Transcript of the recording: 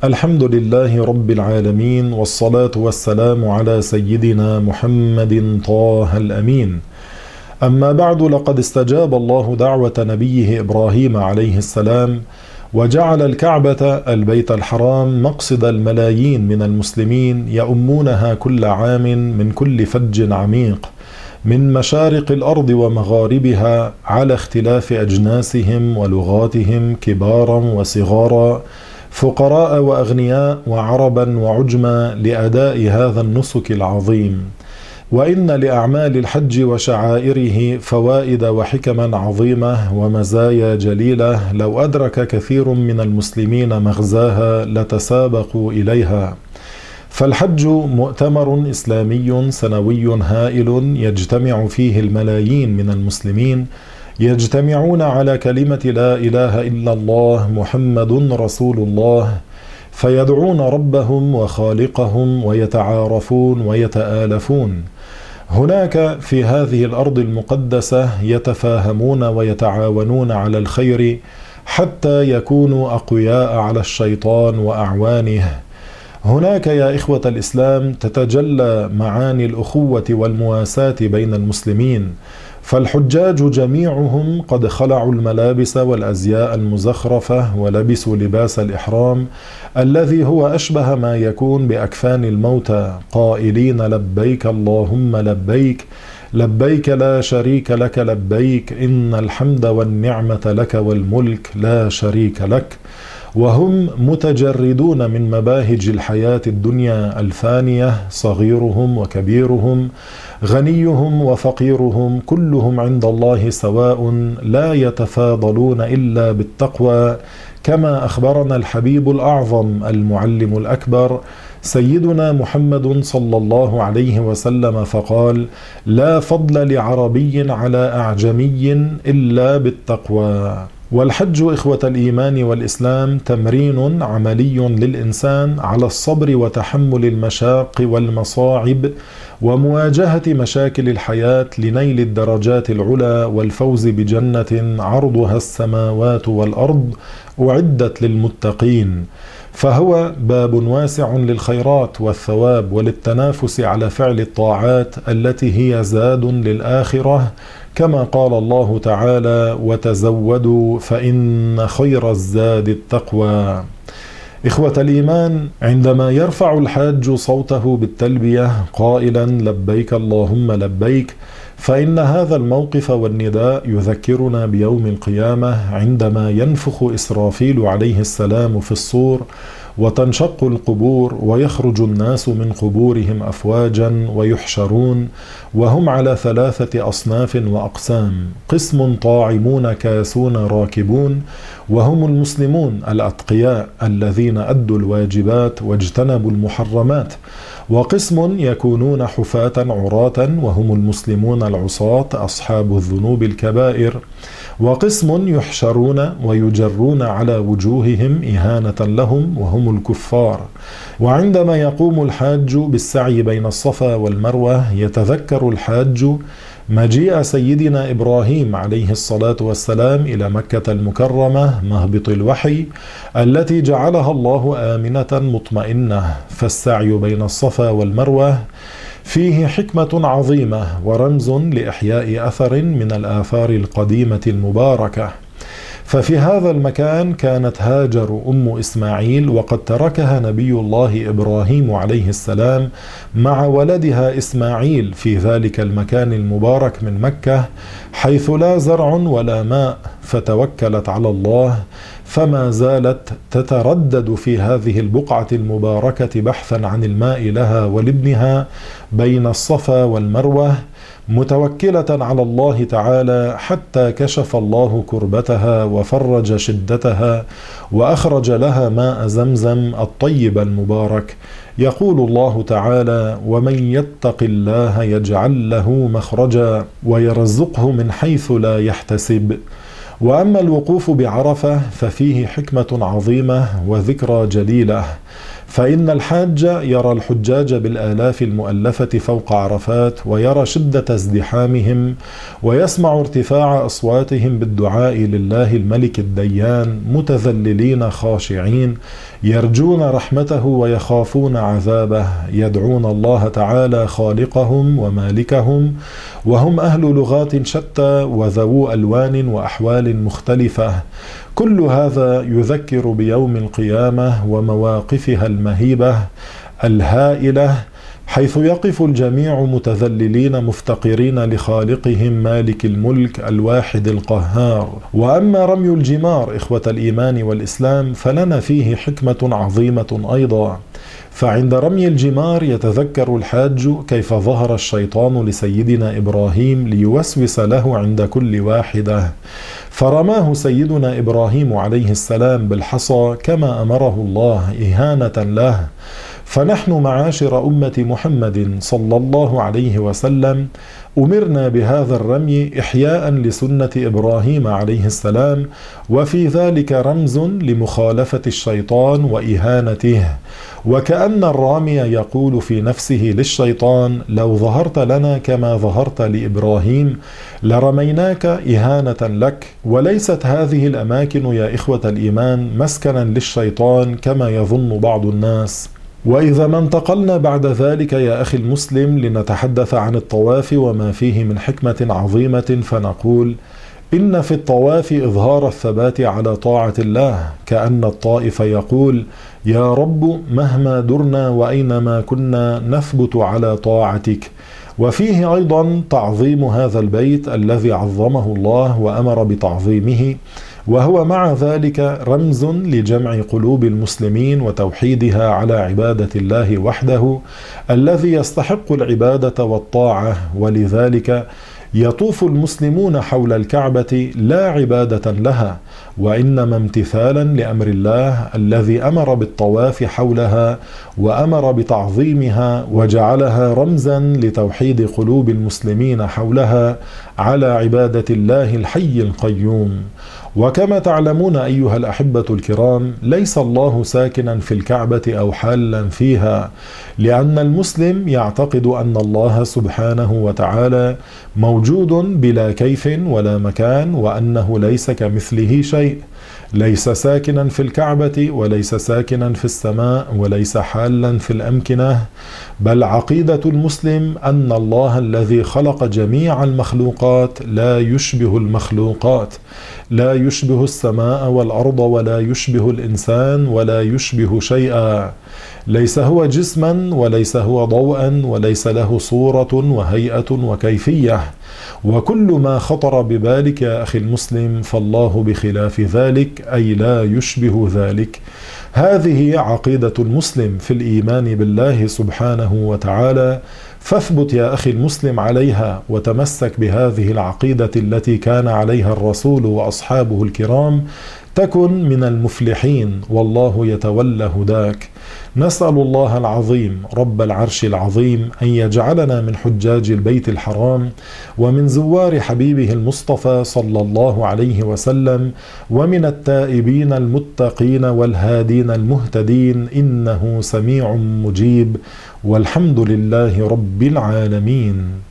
الحمد لله رب العالمين، والصلاة والسلام على سيدنا محمد طه الأمين. أما بعد، لقد استجاب الله دعوة نبيه إبراهيم عليه السلام، وجعل الكعبة البيت الحرام مقصد الملايين من المسلمين يؤمونها كل عام من كل فج عميق، من مشارق الأرض ومغاربها، على اختلاف أجناسهم ولغاتهم، كبارا وصغارا، فقراء وأغنياء، وعربا وعجما، لأداء هذا النسك العظيم. وإن لأعمال الحج وشعائره فوائد وحكما عظيمة ومزايا جليلة، لو أدرك كثير من المسلمين مغزاها لتسابقوا إليها. فالحج مؤتمر إسلامي سنوي هائل يجتمع فيه الملايين من المسلمين، يجتمعون على كلمة لا إله إلا الله محمد رسول الله، فيدعون ربهم وخالقهم ويتعارفون ويتآلفون. هناك في هذه الأرض المقدسة يتفاهمون ويتعاونون على الخير حتى يكونوا أقوياء على الشيطان وأعوانه. هناك يا إخوة الإسلام تتجلى معاني الأخوة والمواساة بين المسلمين، فالحجاج جميعهم قد خلعوا الملابس والأزياء المزخرفة ولبسوا لباس الإحرام الذي هو أشبه ما يكون بأكفان الموتى، قائلين لبيك اللهم لبيك، لبيك لا شريك لك لبيك، إن الحمد والنعمة لك والملك لا شريك لك. وهم متجردون من مباهج الحياة الدنيا الفانية، صغيرهم وكبيرهم، غنيهم وفقيرهم، كلهم عند الله سواء، لا يتفاضلون إلا بالتقوى، كما أخبرنا الحبيب الأعظم المعلم الأكبر سيدنا محمد صلى الله عليه وسلم، فقال: لا فضل لعربي على أعجمي إلا بالتقوى. والحج إخوة الإيمان والإسلام تمرين عملي للإنسان على الصبر وتحمل المشاق والمصاعب ومواجهة مشاكل الحياة لنيل الدرجات العلى والفوز بجنة عرضها السماوات والأرض أعدت للمتقين. فهو باب واسع للخيرات والثواب وللتنافس على فعل الطاعات التي هي زاد للآخرة، كما قال الله تعالى: وتزودوا فإن خير الزاد التقوى. إخوة الإيمان، عندما يرفع الحاج صوته بالتلبية قائلا لبيك اللهم لبيك، فإن هذا الموقف والنداء يذكرنا بيوم القيامة، عندما ينفخ إسرافيل عليه السلام في الصور وتنشق القبور ويخرج الناس من قبورهم أفواجا ويحشرون، وهم على 3 أصناف وأقسام: قسم طاعمون كاسون راكبون، وهم المسلمون الأتقياء الذين أدوا الواجبات واجتنبوا المحرمات، وقسم يكونون حفاة عراة، وهم المسلمون العصاة أصحاب الذنوب الكبائر، وقسم يحشرون ويجرون على وجوههم إهانة لهم، وهم الكفار. وعندما يقوم الحاج بالسعي بين الصفا والمروة، يتذكر الحاج مجيء سيدنا إبراهيم عليه الصلاة والسلام إلى مكة المكرمة مهبط الوحي، التي جعلها الله آمنة مطمئنة. فالسعي بين الصفا والمروة فيه حكمة عظيمة ورمز لإحياء أثر من الآثار القديمة المباركة. ففي هذا المكان كانت هاجر أم إسماعيل، وقد تركها نبي الله إبراهيم عليه السلام مع ولدها إسماعيل في ذلك المكان المبارك من مكة، حيث لا زرع ولا ماء، فتوكلت على الله، فما زالت تتردد في هذه البقعة المباركة بحثا عن الماء لها ولابنها بين الصفا والمروة، متوكلة على الله تعالى، حتى كشف الله كربتها وفرج شدتها وأخرج لها ماء زمزم الطيب المبارك. يقول الله تعالى: ومن يتق الله يجعل له مخرجا ويرزقه من حيث لا يحتسب. وأما الوقوف بعرفة ففيه حكمة عظيمة وذكرى جليلة، فإن الحاج يرى الحجاج بالآلاف المؤلفة فوق عرفات، ويرى شدة ازدحامهم، ويسمع ارتفاع أصواتهم بالدعاء لله الملك الديان، متذللين خاشعين، يرجون رحمته ويخافون عذابه، يدعون الله تعالى خالقهم ومالكهم، وهم أهل لغات شتى وذوو ألوان وأحوال مختلفة. كل هذا يذكر بيوم القيامة ومواقفها المهيبة الهائلة، حيث يقف الجميع متذللين مفتقرين لخالقهم مالك الملك الواحد القهار. وأما رمي الجمار إخوة الإيمان والإسلام فلنا فيه حكمة عظيمة أيضا. فعند رمي الجمار يتذكر الحاج كيف ظهر الشيطان لسيدنا إبراهيم ليوسوس له عند كل واحدة، فرماه سيدنا إبراهيم عليه السلام بالحصى كما أمره الله إهانة له. فنحن معاشر أمة محمد صلى الله عليه وسلم أمرنا بهذا الرمي إحياء لسنة إبراهيم عليه السلام، وفي ذلك رمز لمخالفة الشيطان وإهانته. وكأن الرامي يقول في نفسه للشيطان: لو ظهرت لنا كما ظهرت لإبراهيم لرميناك إهانة لك. وليست هذه الأماكن يا إخوة الإيمان مسكنا للشيطان كما يظن بعض الناس. وإذا ما انتقلنا بعد ذلك يا أخي المسلم لنتحدث عن الطواف وما فيه من حكمة عظيمة، فنقول: إن في الطواف إظهار الثبات على طاعة الله، كأن الطائف يقول: يا رب مهما درنا وأينما كنا نثبت على طاعتك. وفيه أيضا تعظيم هذا البيت الذي عظمه الله وأمر بتعظيمه، وهو مع ذلك رمز لجمع قلوب المسلمين وتوحيدها على عبادة الله وحده الذي يستحق العبادة والطاعة. ولذلك يطوف المسلمون حول الكعبة لا عبادة لها، وإنما امتثالا لأمر الله الذي أمر بالطواف حولها وأمر بتعظيمها، وجعلها رمزا لتوحيد قلوب المسلمين حولها على عبادة الله الحي القيوم. وكما تعلمون أيها الأحبة الكرام، ليس الله ساكنا في الكعبة أو حالا فيها، لأن المسلم يعتقد أن الله سبحانه وتعالى موجود بلا كيف ولا مكان، وأنه ليس كمثله شيء، ليس ساكنا في الكعبة وليس ساكنا في السماء وليس حالا في الأمكنة، بل عقيدة المسلم أن الله الذي خلق جميع المخلوقات لا يشبه المخلوقات، لا يشبه السماء والأرض ولا يشبه الإنسان ولا يشبه شيئا، ليس هو جسما وليس هو ضوءا وليس له صورة وهيئة وكيفية. وكل ما خطر ببالك يا أخي المسلم فالله بخلاف ذلك، أي لا يشبه ذلك. هذه عقيدة المسلم في الإيمان بالله سبحانه وتعالى، فاثبت يا أخي المسلم عليها وتمسك بهذه العقيدة التي كان عليها الرسول وأصحابه الكرام، تكن من المفلحين والله يتولى هداك. نسأل الله العظيم رب العرش العظيم أن يجعلنا من حجاج البيت الحرام ومن زوار حبيبه المصطفى صلى الله عليه وسلم، ومن التائبين المتقين والهادين المهتدين، إنه سميع مجيب، والحمد لله رب العالمين.